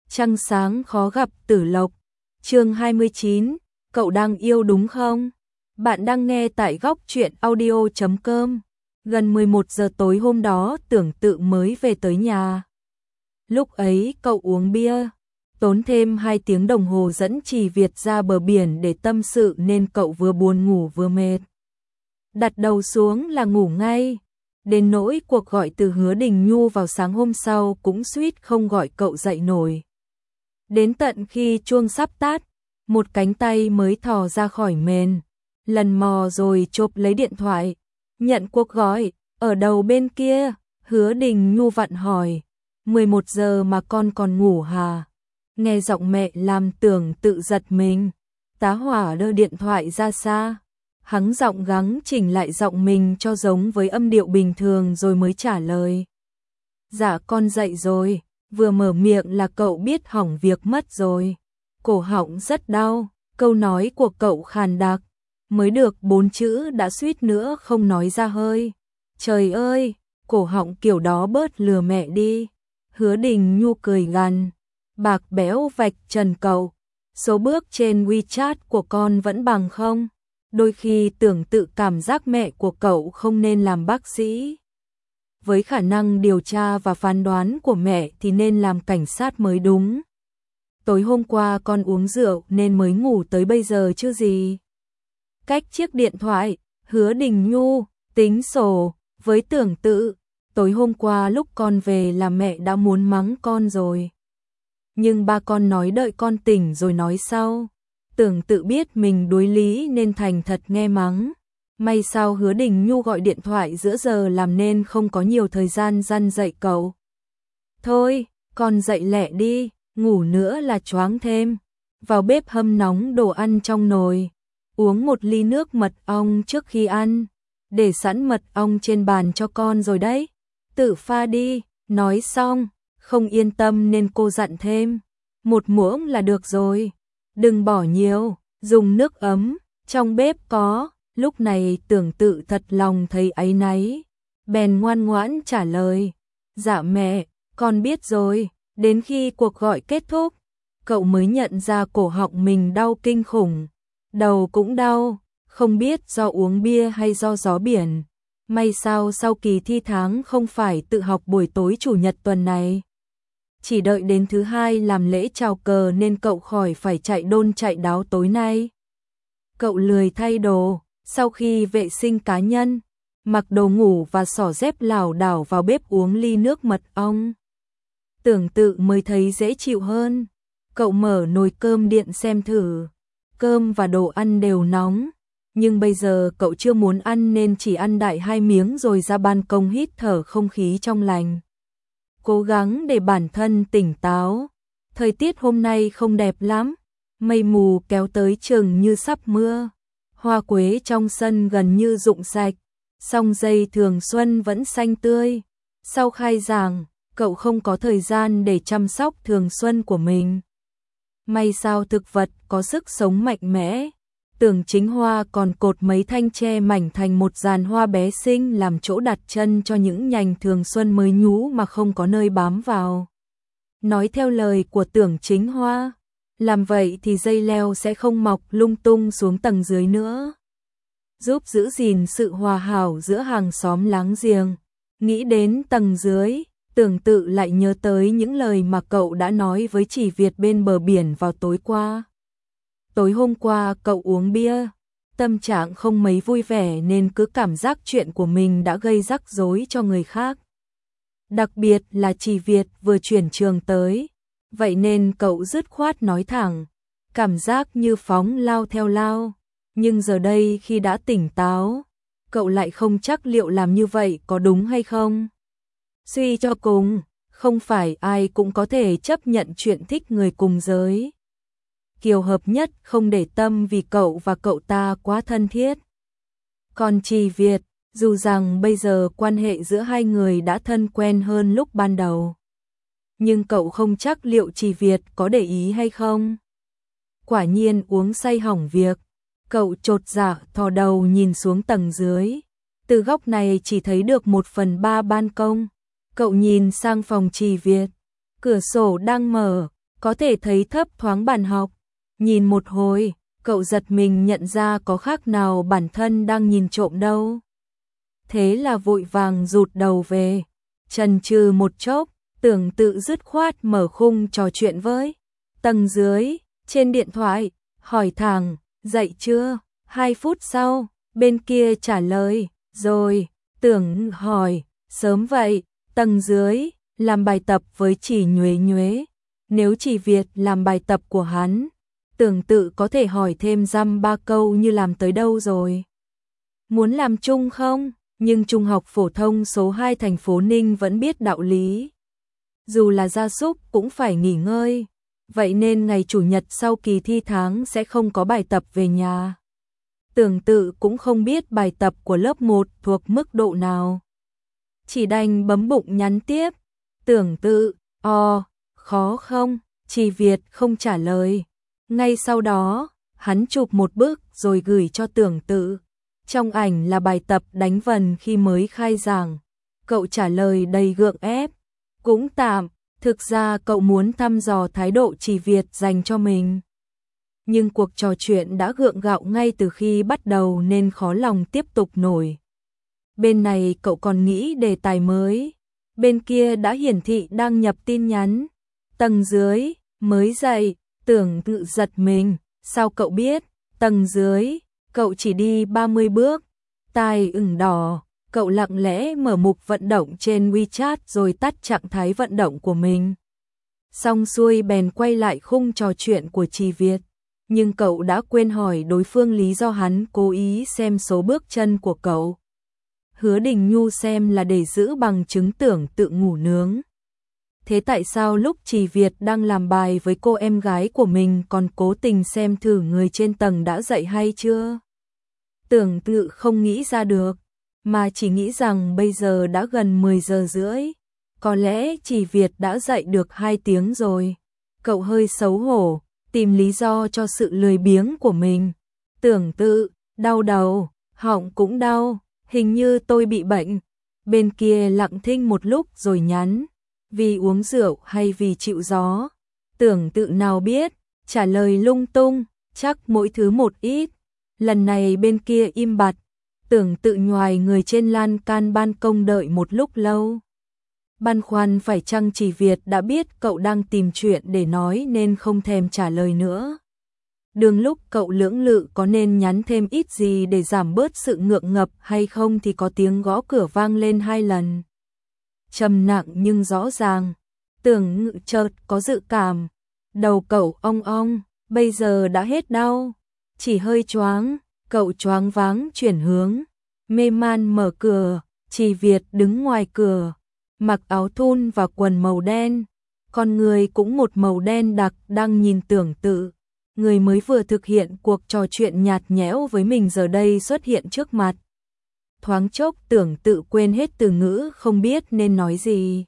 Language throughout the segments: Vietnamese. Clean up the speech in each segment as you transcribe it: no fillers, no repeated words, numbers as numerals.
Trăng sáng khó gặp Tử Lộc. Chương 29, cậu đang yêu đúng không? Bạn đang nghe tại góc truyện audio.com. Gần 11 giờ tối hôm đó Tưởng Tự mới về tới nhà. Lúc ấy cậu uống bia, tốn thêm 2 tiếng đồng hồ dẫn Trì Việt ra bờ biển để tâm sự nên cậu vừa buồn ngủ vừa mệt. Đặt đầu xuống là ngủ ngay. Đến nỗi cuộc gọi từ Hứa Đình Nhu vào sáng hôm sau cũng suýt không gọi cậu dậy nổi. Đến tận khi chuông sắp tát, một cánh tay mới thò ra khỏi mền, lần mò rồi chộp lấy điện thoại, nhận cuộc gọi, ở đầu bên kia, Hứa Đình Nhu vặn hỏi, 11 giờ mà con còn ngủ hả? Nghe giọng mẹ làm Tưởng Tự giật mình, tá hỏa đưa điện thoại ra xa, hắn giọng gắng chỉnh lại giọng mình cho giống với âm điệu bình thường rồi mới trả lời. Dạ con dậy rồi. Vừa mở miệng là cậu biết hỏng việc mất rồi. Cổ họng rất đau, câu nói của cậu khàn đặc, mới được 4 chữ đã suýt nữa không nói ra hơi. Trời ơi, cổ họng kiểu đó bớt lừa mẹ đi. Hứa Đình Nhu cười gằn, bạc béo vạch trần cậu. Số bước trên WeChat của con vẫn bằng không? Đôi khi Tưởng Tự cảm giác mẹ của cậu không nên làm bác sĩ. Với khả năng điều tra và phán đoán của mẹ thì nên làm cảnh sát mới đúng. Tối hôm qua con uống rượu nên mới ngủ tới bây giờ chứ gì. Cách chiếc điện thoại, Hứa Đình Nhu tính sổ với Tưởng Tự. Tối hôm qua lúc con về là mẹ đã muốn mắng con rồi. Nhưng ba con nói đợi con tỉnh rồi nói sau. Tưởng Tự biết mình đuối lý nên thành thật nghe mắng. May sao Hứa Đình Nhu gọi điện thoại giữa giờ làm nên không có nhiều thời gian răn dạy cậu. Thôi, con dậy lẹ đi, ngủ nữa là choáng thêm. Vào bếp hâm nóng đồ ăn trong nồi. Uống một ly nước mật ong trước khi ăn. Để sẵn mật ong trên bàn cho con rồi đấy. Tự pha đi, nói xong, không yên tâm nên cô dặn thêm. 1 muỗng là được rồi. Đừng bỏ nhiều, dùng nước ấm, trong bếp có. Lúc này Tưởng Tự thật lòng thấy áy náy, bèn ngoan ngoãn trả lời, dạ mẹ, con biết rồi. Đến khi cuộc gọi kết thúc, cậu mới nhận ra cổ họng mình đau kinh khủng, đầu cũng đau, không biết do uống bia hay do gió biển. May sao sau kỳ thi tháng không phải tự học buổi tối chủ nhật tuần này. Chỉ đợi đến thứ Hai làm lễ chào cờ nên cậu khỏi phải chạy đôn chạy đáo tối nay. Cậu lười thay đồ. Sau khi vệ sinh cá nhân, mặc đồ ngủ và xỏ dép lảo đảo vào bếp uống ly nước mật ong. Tưởng Tự mới thấy dễ chịu hơn. Cậu mở nồi cơm điện xem thử. Cơm và đồ ăn đều nóng, nhưng bây giờ cậu chưa muốn ăn nên chỉ ăn đại 2 miếng rồi ra ban công hít thở không khí trong lành. Cố gắng để bản thân tỉnh táo. Thời tiết hôm nay không đẹp lắm, mây mù kéo tới chừng như sắp mưa. Hoa quế trong sân gần như rụng sạch, song dây thường xuân vẫn xanh tươi. Sau khai giảng, cậu không có thời gian để chăm sóc thường xuân của mình. May sao thực vật có sức sống mạnh mẽ. Tưởng Chính Hoa còn cột mấy thanh tre mảnh thành một dàn hoa bé xinh làm chỗ đặt chân cho những nhành thường xuân mới nhú mà không có nơi bám vào. Nói theo lời của Tưởng Chính Hoa, làm vậy thì dây leo sẽ không mọc lung tung xuống tầng dưới nữa, giúp giữ gìn sự hòa hảo giữa hàng xóm láng giềng. Nghĩ đến tầng dưới, Tưởng Tự lại nhớ tới những lời mà cậu đã nói với Chỉ Việt bên bờ biển vào tối qua. Tối hôm qua cậu uống bia, tâm trạng không mấy vui vẻ nên cứ cảm giác chuyện của mình đã gây rắc rối cho người khác. Đặc biệt là Chỉ Việt vừa chuyển trường tới. Vậy nên cậu dứt khoát nói thẳng, cảm giác như phóng lao theo lao. Nhưng giờ đây khi đã tỉnh táo, cậu lại không chắc liệu làm như vậy có đúng hay không. Suy cho cùng, không phải ai cũng có thể chấp nhận chuyện thích người cùng giới. Kiều Hợp Nhất không để tâm vì cậu và cậu ta quá thân thiết. Còn Trì Việt, dù rằng bây giờ quan hệ giữa hai người đã thân quen hơn lúc ban đầu, nhưng cậu không chắc liệu Trì Việt có để ý hay không. Quả nhiên uống say hỏng việc, cậu chột dạ thò đầu nhìn xuống tầng dưới. Từ góc này chỉ thấy được 1/3 ban công. Cậu nhìn sang phòng Trì Việt, cửa sổ đang mở, có thể thấy thấp thoáng bàn học. Nhìn một hồi, cậu giật mình nhận ra có khác nào bản thân đang nhìn trộm đâu. Thế là vội vàng rụt đầu về, chần chừ một chốc, Tưởng Tự dứt khoát mở khung trò chuyện với tầng dưới, trên điện thoại, hỏi thẳng, dậy chưa? 2 phút sau, bên kia trả lời, rồi. Tưởng hỏi, sớm vậy, tầng dưới, làm bài tập với Chỉ Nhuế Nhuế. Nếu Chỉ Việt làm bài tập của hắn, Tưởng Tự có thể hỏi thêm dăm ba câu như làm tới đâu rồi. Muốn làm chung không? Nhưng Trung học phổ thông số 2 thành phố Ninh vẫn biết đạo lý. Dù là gia súc cũng phải nghỉ ngơi. Vậy nên ngày Chủ nhật sau kỳ thi tháng sẽ không có bài tập về nhà. Tưởng Tự cũng không biết bài tập của lớp 1 thuộc mức độ nào. Chỉ đành bấm bụng nhắn tiếp. Tưởng Tự, khó không? Chỉ Việt không trả lời. Ngay sau đó, hắn chụp một bức rồi gửi cho Tưởng Tự. Trong ảnh là bài tập đánh vần khi mới khai giảng. Cậu trả lời đầy gượng ép. Cũng tạm, thực ra cậu muốn thăm dò thái độ Chỉ Việt dành cho mình. Nhưng cuộc trò chuyện đã gượng gạo ngay từ khi bắt đầu nên khó lòng tiếp tục nổi. Bên này cậu còn nghĩ đề tài mới. Bên kia đã hiển thị đang nhập tin nhắn. Tầng dưới, mới dậy, Tưởng Tự giật mình. Sao cậu biết? Tầng dưới, cậu chỉ đi 30 bước. Tai ửng đỏ, cậu lặng lẽ mở mục vận động trên WeChat rồi tắt trạng thái vận động của mình. Xong xuôi bèn quay lại khung trò chuyện của Chỉ Việt. Nhưng cậu đã quên hỏi đối phương lý do hắn cố ý xem số bước chân của cậu. Hứa Đình Nhu xem là để giữ bằng chứng Tưởng Tự ngủ nướng. Thế tại sao lúc Chỉ Việt đang làm bài với cô em gái của mình còn cố tình xem thử người trên tầng đã dậy hay chưa? Tưởng Tự không nghĩ ra được, mà chỉ nghĩ rằng bây giờ đã gần 10 giờ rưỡi. Có lẽ Chỉ Việt đã dậy được 2 tiếng rồi. Cậu hơi xấu hổ, tìm lý do cho sự lười biếng của mình. Tưởng Tự, đau đầu, họng cũng đau, hình như tôi bị bệnh. Bên kia lặng thinh một lúc rồi nhắn, vì uống rượu hay vì chịu gió? Tưởng Tự nào biết, trả lời lung tung, chắc mỗi thứ một ít. Lần này bên kia im bặt, Tưởng Tự nhoài người trên lan can ban công đợi một lúc lâu. Băn khoăn phải chăng Chỉ Việt đã biết cậu đang tìm chuyện để nói nên không thèm trả lời nữa. Đường lúc cậu lưỡng lự có nên nhắn thêm ít gì để giảm bớt sự ngượng ngập hay không thì có tiếng gõ cửa vang lên 2 lần. Trầm nặng nhưng rõ ràng. Tưởng Ngự chợt có dự cảm. Đầu cậu ong ong, bây giờ đã hết đau. Chỉ hơi choáng, cậu choáng váng chuyển hướng. Mê man mở cửa, Chỉ Việt đứng ngoài cửa. Mặc áo thun và quần màu đen. Con người cũng một màu đen đặc đang nhìn Tưởng Tự. Người mới vừa thực hiện cuộc trò chuyện nhạt nhẽo với mình giờ đây xuất hiện trước mặt. Thoáng chốc Tưởng Tự quên hết từ ngữ không biết nên nói gì.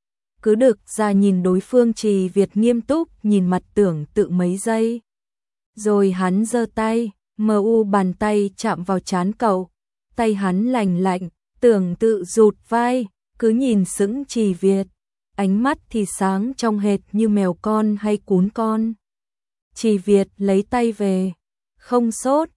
Cứ đực ra nhìn đối phương. Chỉ Việt nghiêm túc nhìn mặt Tưởng Tự mấy giây. Rồi hắn giơ tay, bàn tay chạm vào trán cậu. Tay hắn lành lạnh, Tưởng Tự rụt vai, cứ nhìn sững Chỉ Việt. Ánh mắt thì sáng trong hệt như mèo con hay cún con. Chỉ Việt lấy tay về. Không sốt,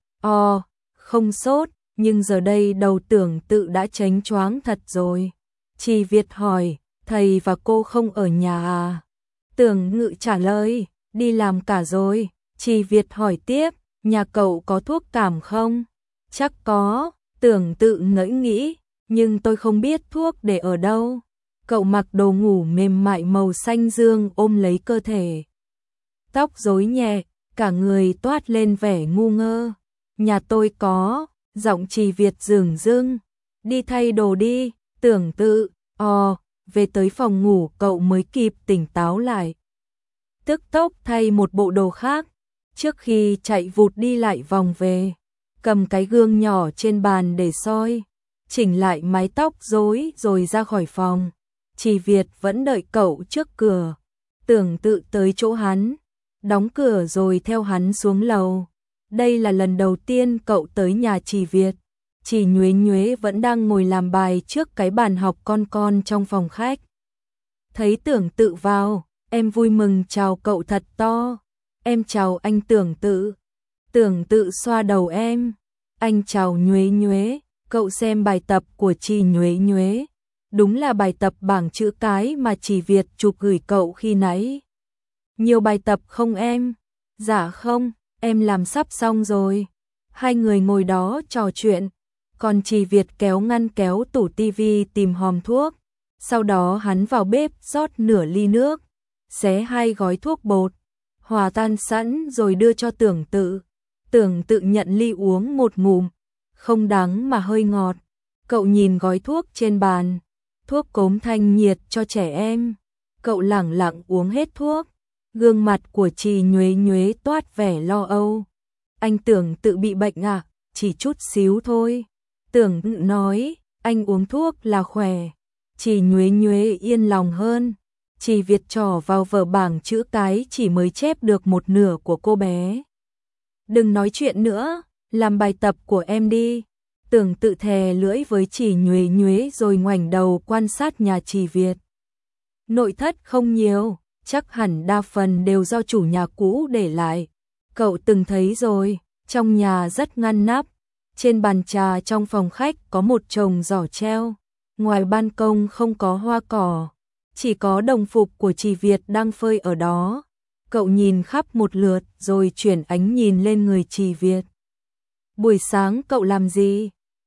không sốt, nhưng giờ đây đầu Tưởng Tự đã chánh choáng thật rồi. Chỉ Việt hỏi, thầy và cô không ở nhà à? Tưởng Ngự trả lời, đi làm cả rồi. Chỉ Việt hỏi tiếp, nhà cậu có thuốc cảm không? Chắc có, Tưởng Tự ngẫm nghĩ, nhưng tôi không biết thuốc để ở đâu. Cậu mặc đồ ngủ mềm mại màu xanh dương ôm lấy cơ thể. Tóc rối nhẹ, cả người toát lên vẻ ngu ngơ. Nhà tôi có, giọng Chỉ Việt dửng dưng. Đi thay đồ đi. Tưởng Tự, về tới phòng ngủ cậu mới kịp tỉnh táo lại. Tức tốc thay một bộ đồ khác. Trước khi chạy vụt đi lại vòng về, cầm cái gương nhỏ trên bàn để soi, chỉnh lại mái tóc rối rồi ra khỏi phòng. Chỉ Việt vẫn đợi cậu trước cửa. Tưởng Tự tới chỗ hắn, đóng cửa rồi theo hắn xuống lầu. Đây là lần đầu tiên cậu tới nhà Chỉ Việt. Chỉ Nhuế Nhuế vẫn đang ngồi làm bài trước cái bàn học con trong phòng khách. Thấy Tưởng Tự vào, Em vui mừng chào cậu thật to. Em chào anh Tưởng Tự. Tưởng Tự xoa đầu em. Anh chào Nhuế Nhuế. Cậu xem bài tập của chị Nhuế Nhuế. Đúng là bài tập bảng chữ cái mà chị Việt chụp gửi cậu khi nãy. Nhiều bài tập không em? Dạ không, em làm sắp xong rồi. Hai người ngồi đó trò chuyện. Còn chị Việt kéo ngăn kéo tủ tivi tìm hòm thuốc. Sau đó hắn vào bếp rót nửa ly nước, xé 2 gói thuốc bột, hòa tan sẵn rồi đưa cho Tưởng Tự. Tưởng Tự nhận ly uống một ngụm, không đắng mà hơi ngọt. Cậu nhìn gói thuốc trên bàn, thuốc cốm thanh nhiệt cho trẻ em. Cậu lẳng lặng uống hết thuốc, gương mặt của chị Nhuế Nhuế toát vẻ lo âu. Anh Tưởng Tự bị bệnh à? Chỉ chút xíu thôi. Tưởng Tự nói, anh uống thuốc là khỏe. Chị Nhuế Nhuế yên lòng hơn. Chị Việt trỏ vào vở bảng chữ cái chỉ mới chép được một nửa của cô bé. Đừng nói chuyện nữa, làm bài tập của em đi. Tưởng Tự thè lưỡi với chị Nhuế Nhuế rồi ngoảnh đầu quan sát nhà chị Việt. Nội thất không nhiều, chắc hẳn đa phần đều do chủ nhà cũ để lại. Cậu từng thấy rồi, trong nhà rất ngăn nắp. Trên bàn trà trong phòng khách có một chồng giỏ treo. Ngoài ban công không có hoa cỏ, chỉ có đồng phục của chị Việt đang phơi ở đó. Cậu nhìn khắp một lượt rồi chuyển ánh nhìn lên người chị Việt. Buổi sáng cậu làm gì?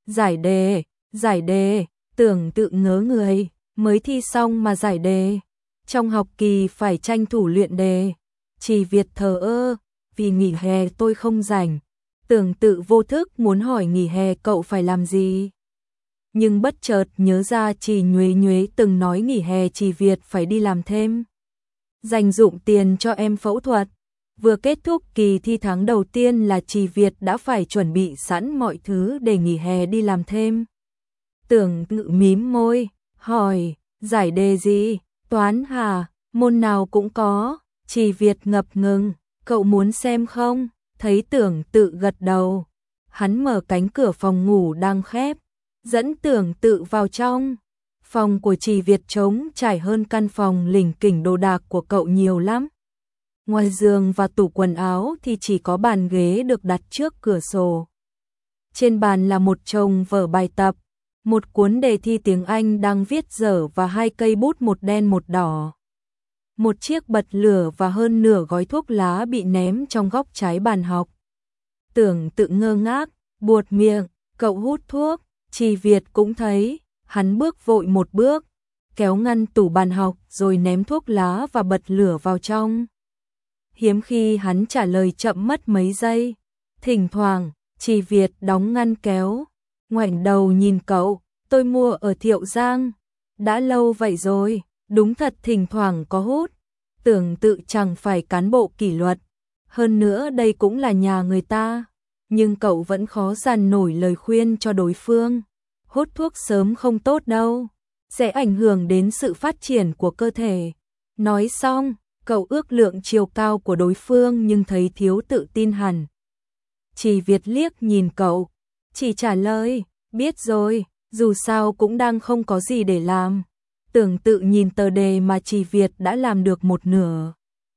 Giải đề, Tưởng Tự ngớ người, mới thi xong mà giải đề. Trong học kỳ phải tranh thủ luyện đề. Chị Việt thờ ơ, vì nghỉ hè tôi không rảnh. Tưởng Tự vô thức muốn hỏi nghỉ hè cậu phải làm gì. Nhưng bất chợt nhớ ra chị Nhuế Nhuế từng nói nghỉ hè chị Việt phải đi làm thêm. Dành dụm tiền cho em phẫu thuật. Vừa kết thúc kỳ thi tháng đầu tiên là chị Việt đã phải chuẩn bị sẵn mọi thứ để nghỉ hè đi làm thêm. Tưởng Tự mím môi, hỏi, giải đề gì? Toán hả? Môn nào cũng có. Chị Việt ngập ngừng, cậu muốn xem không? Thấy Tưởng Tự gật đầu. Hắn mở cánh cửa phòng ngủ đang khép, dẫn Tưởng Tự vào trong. Phòng của chị Việt trống trải hơn căn phòng lỉnh kỉnh đồ đạc của cậu nhiều lắm. Ngoài giường và tủ quần áo thì chỉ có bàn ghế được đặt trước cửa sổ. Trên bàn là một chồng vở bài tập, một cuốn đề thi tiếng Anh đang viết dở và 2 cây bút một đen một đỏ. Một chiếc bật lửa và hơn nửa gói thuốc lá bị ném trong góc trái bàn học. Tưởng Tự ngơ ngác, buột miệng, cậu hút thuốc. Chị Việt cũng thấy, hắn bước vội một bước, kéo ngăn tủ bàn học rồi ném thuốc lá và bật lửa vào trong. Hiếm khi hắn trả lời chậm mất mấy giây. Thỉnh thoảng, chị Việt đóng ngăn kéo, ngoảnh đầu nhìn cậu, tôi mua ở Thiệu Giang. Đã lâu vậy rồi, đúng thật thỉnh thoảng có hút. Tưởng Tự chẳng phải cán bộ kỷ luật, hơn nữa đây cũng là nhà người ta. Nhưng cậu vẫn khó dằn nổi lời khuyên cho đối phương. Hút thuốc sớm không tốt đâu, sẽ ảnh hưởng đến sự phát triển của cơ thể. Nói xong, cậu ước lượng chiều cao của đối phương nhưng thấy thiếu tự tin hẳn. Chị Việt liếc nhìn cậu, chỉ trả lời, biết rồi, dù sao cũng đang không có gì để làm. Tưởng Tự nhìn tờ đề mà chị Việt đã làm được một nửa.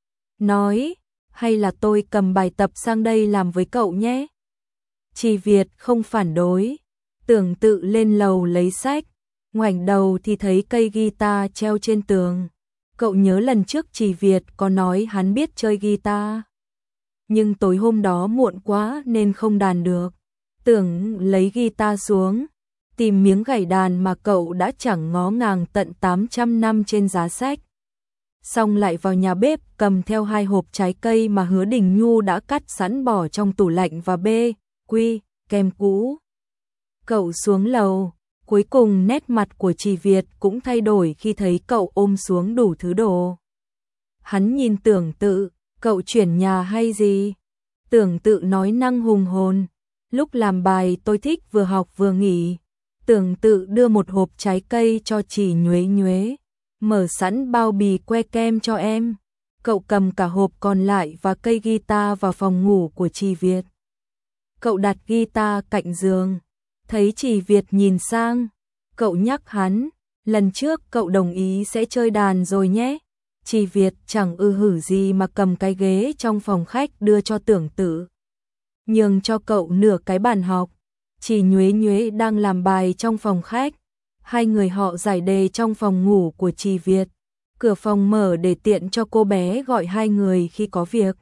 Nói, hay là tôi cầm bài tập sang đây làm với cậu nhé? Chị Việt không phản đối. Tưởng Tự lên lầu lấy sách, ngoảnh đầu thì thấy cây guitar treo trên tường. Cậu nhớ lần trước chị Việt có nói hắn biết chơi guitar. Nhưng tối hôm đó muộn quá nên không đàn được. Tưởng lấy guitar xuống, tìm miếng gảy đàn mà cậu đã chẳng ngó ngàng tận 800 năm trên giá sách. Xong lại vào nhà bếp cầm theo 2 hộp trái cây mà Hứa Đình Nhu đã cắt sẵn bỏ trong tủ lạnh và quy kem cũ. Cậu xuống lầu, cuối cùng nét mặt của chị Việt cũng thay đổi khi thấy cậu ôm xuống đủ thứ đồ. Hắn nhìn Tưởng Tự, cậu chuyển nhà hay gì? Tưởng Tự nói năng hùng hồn, lúc làm bài tôi thích vừa học vừa nghỉ. Tưởng Tự đưa một hộp trái cây cho chị Nhuế Nhuế, mở sẵn bao bì que kem cho em. Cậu cầm cả hộp còn lại và cây guitar vào phòng ngủ của chị Việt. Cậu đặt guitar cạnh giường, thấy chị Việt nhìn sang, cậu nhắc hắn, lần trước cậu đồng ý sẽ chơi đàn rồi nhé. Chỉ Việt chẳng hử gì mà cầm cái ghế trong phòng khách đưa cho Tưởng Tự. Nhường cho cậu nửa cái bàn học. Chỉ Nhuế Nhuế đang làm bài trong phòng khách. Hai người họ giải đề trong phòng ngủ của Chỉ Việt. Cửa phòng mở để tiện cho cô bé gọi hai người khi có việc.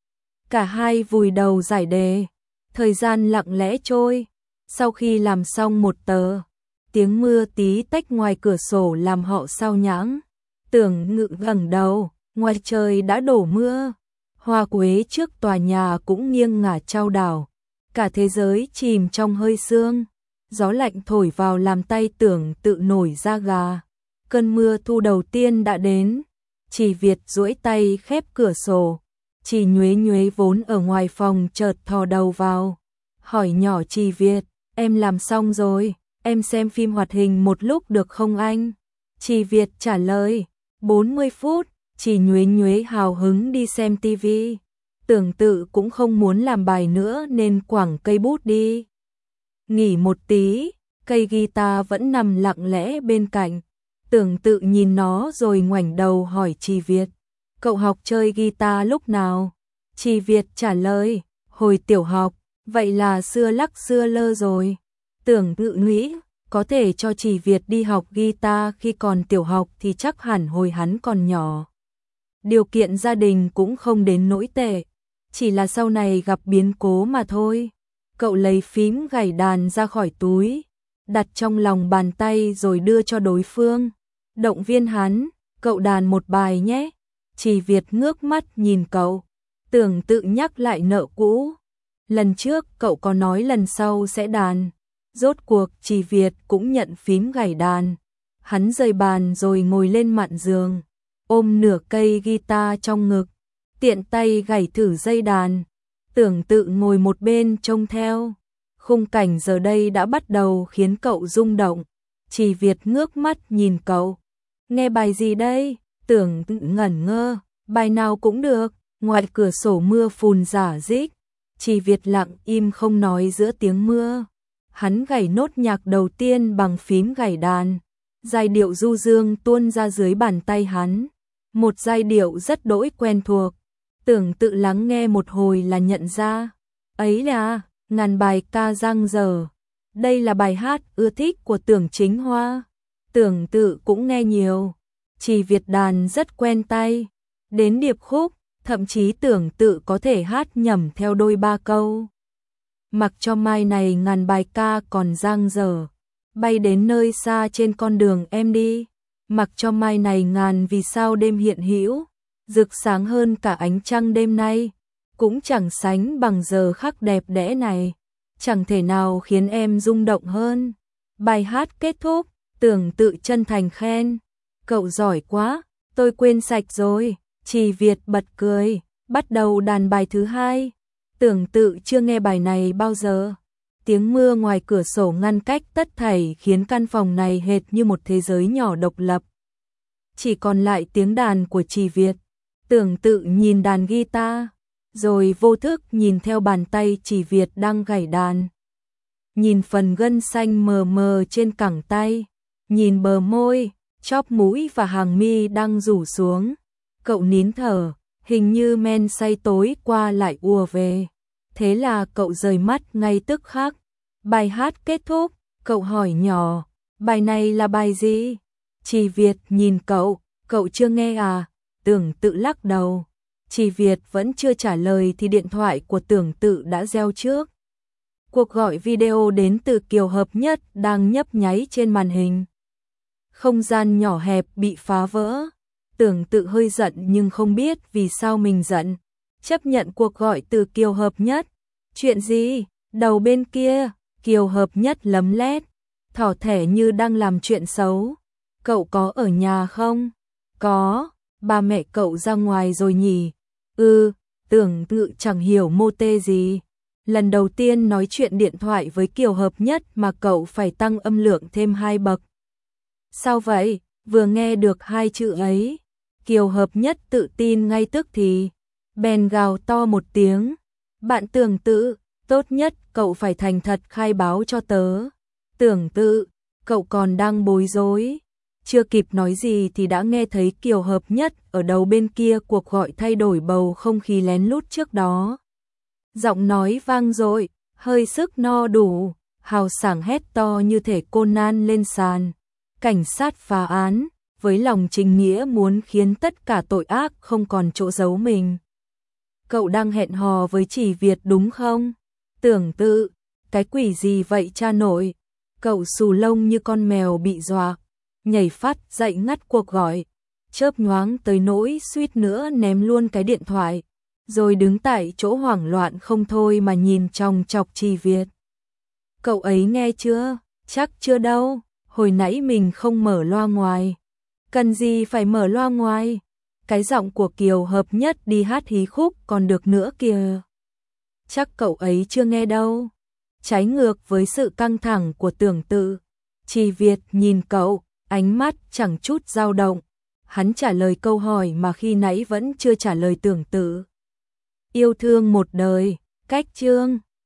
Cả hai vùi đầu giải đề. Thời gian lặng lẽ trôi. Sau khi làm xong một tờ, tiếng mưa tí tách ngoài cửa sổ làm họ sao nhãng. Tưởng Ngự ngẩng đầu, ngoài trời đã đổ mưa. Hoa quế trước tòa nhà cũng nghiêng ngả chao đảo. Cả thế giới chìm trong hơi sương. Gió lạnh thổi vào làm tay Tưởng Tự nổi da gà. Cơn mưa thu đầu tiên đã đến. Chỉ Việt duỗi tay khép cửa sổ. Chỉ Nhuế Nhuế vốn ở ngoài phòng chợt thò đầu vào. Hỏi nhỏ Chỉ Việt, em làm xong rồi, em xem phim hoạt hình một lúc được không anh? Chỉ Việt trả lời, 40 phút, Chỉ Nhuế Nhuế hào hứng đi xem tivi. Tưởng Tự cũng không muốn làm bài nữa nên quẳng cây bút đi. Nghỉ một tí, cây guitar vẫn nằm lặng lẽ bên cạnh. Tưởng Tự nhìn nó rồi ngoảnh đầu hỏi Chỉ Việt, cậu học chơi guitar lúc nào? Chỉ Việt trả lời, hồi tiểu học, vậy là xưa lắc xưa lơ rồi. Tưởng Tự nghĩ, có thể cho Chỉ Việt đi học guitar khi còn tiểu học thì chắc hẳn hồi hắn còn nhỏ. Điều kiện gia đình cũng không đến nỗi tệ, chỉ là sau này gặp biến cố mà thôi. Cậu lấy phím gảy đàn ra khỏi túi, đặt trong lòng bàn tay rồi đưa cho đối phương. Động viên hắn, cậu đàn một bài nhé. Chỉ Việt ngước mắt nhìn cậu. Tưởng Tự nhắc lại nợ cũ. Lần trước cậu có nói lần sau sẽ đàn. Rốt cuộc Chỉ Việt cũng nhận phím gảy đàn. Hắn rời bàn rồi ngồi lên mạn giường, ôm nửa cây guitar trong ngực, tiện tay gảy thử dây đàn. Tưởng Tự ngồi một bên trông theo. Khung cảnh giờ đây đã bắt đầu khiến cậu rung động. Chỉ Việt ngước mắt nhìn cậu. Nghe bài gì đây? Tưởng Tự ngẩn ngơ. Bài nào cũng được. Ngoài cửa sổ mưa phùn rả rích. Chỉ Việt lặng im không nói giữa tiếng mưa. Hắn gảy nốt nhạc đầu tiên bằng phím gảy đàn. Giai điệu du dương tuôn ra dưới bàn tay hắn. Một giai điệu rất đỗi quen thuộc. Tưởng Tự lắng nghe một hồi là nhận ra. Ấy là ngàn bài ca giang dở. Đây là bài hát ưa thích của Tưởng Chính Hoa. Tưởng Tự cũng nghe nhiều. Chỉ Việt đàn rất quen tay. Đến điệp khúc, thậm chí Tưởng Tự có thể hát nhẩm theo đôi ba câu. Mặc cho mai này ngàn bài ca còn giang dở. Bay đến nơi xa trên con đường em đi. Mặc cho mai này ngàn vì sao đêm hiện hữu. Rực sáng hơn cả ánh trăng đêm nay. Cũng chẳng sánh bằng giờ khắc đẹp đẽ này. Chẳng thể nào khiến em rung động hơn. Bài hát kết thúc, Tưởng Tự chân thành khen. Cậu giỏi quá, tôi quên sạch rồi. Chỉ Việt bật cười, bắt đầu đàn bài thứ hai. Tưởng Tự chưa nghe bài này bao giờ. Tiếng mưa ngoài cửa sổ ngăn cách tất thảy khiến căn phòng này hệt như một thế giới nhỏ độc lập. Chỉ còn lại tiếng đàn của Chỉ Việt. Tưởng Tự nhìn đàn guitar, rồi vô thức nhìn theo bàn tay Chỉ Việt đang gảy đàn. Nhìn phần gân xanh mờ mờ trên cẳng tay, nhìn bờ môi, chóp mũi và hàng mi đang rủ xuống. Cậu nín thở, hình như men say tối qua lại ùa về. Thế là cậu rời mắt ngay tức khắc. Bài hát kết thúc, cậu hỏi nhỏ, bài này là bài gì? Chỉ Việt nhìn cậu chưa nghe à? Tưởng Tự lắc đầu. Chỉ Việt vẫn chưa trả lời thì điện thoại của Tưởng Tự đã reo trước. Cuộc gọi video đến từ Kiều Hợp Nhất đang nhấp nháy trên màn hình. Không gian nhỏ hẹp bị phá vỡ. Tưởng Tự hơi giận nhưng không biết vì sao mình giận. Chấp nhận cuộc gọi từ Kiều Hợp Nhất. Chuyện gì? Đầu bên kia, Kiều Hợp Nhất lấm lét, thỏ thẻ như đang làm chuyện xấu. Cậu có ở nhà không? Có, ba mẹ cậu ra ngoài rồi nhỉ? Tưởng Tự chẳng hiểu mô tê gì. Lần đầu tiên nói chuyện điện thoại với Kiều Hợp Nhất mà cậu phải tăng âm lượng thêm 2 bậc. Sao vậy? Vừa nghe được 2 chữ ấy, Kiều Hợp Nhất tự tin ngay tức thì bèn gào to một tiếng. Bạn Tưởng Tự, tốt nhất cậu phải thành thật khai báo cho tớ. Tưởng Tự, cậu còn đang bối rối. Chưa kịp nói gì thì đã nghe thấy Kiều Hợp Nhất ở đầu bên kia cuộc gọi thay đổi bầu không khí lén lút trước đó. Giọng nói vang dội, hơi sức no đủ, hào sảng hét to như thể Conan lên sàn. Cảnh sát phá án, với lòng chính nghĩa muốn khiến tất cả tội ác không còn chỗ giấu mình. Cậu đang hẹn hò với Chỉ Việt đúng không? Tưởng tự, cái quỷ gì vậy cha nội? Cậu xù lông như con mèo bị dọa, nhảy phát dậy ngắt cuộc gọi, chớp nhoáng tới nỗi suýt nữa ném luôn cái điện thoại, rồi đứng tại chỗ hoảng loạn không thôi mà nhìn chòng chọc Chỉ Việt. Cậu ấy nghe chưa? Chắc chưa đâu, hồi nãy mình không mở loa ngoài. Cần gì phải mở loa ngoài? Cái giọng của Kiều Hợp Nhất đi hát hí khúc còn được nữa kìa. Chắc cậu ấy chưa nghe đâu. Trái ngược với sự căng thẳng của Tưởng Tự, Chỉ Việt nhìn cậu, ánh mắt chẳng chút dao động. Hắn trả lời câu hỏi mà khi nãy vẫn chưa trả lời Tưởng Tự. Yêu thương một đời, cách chương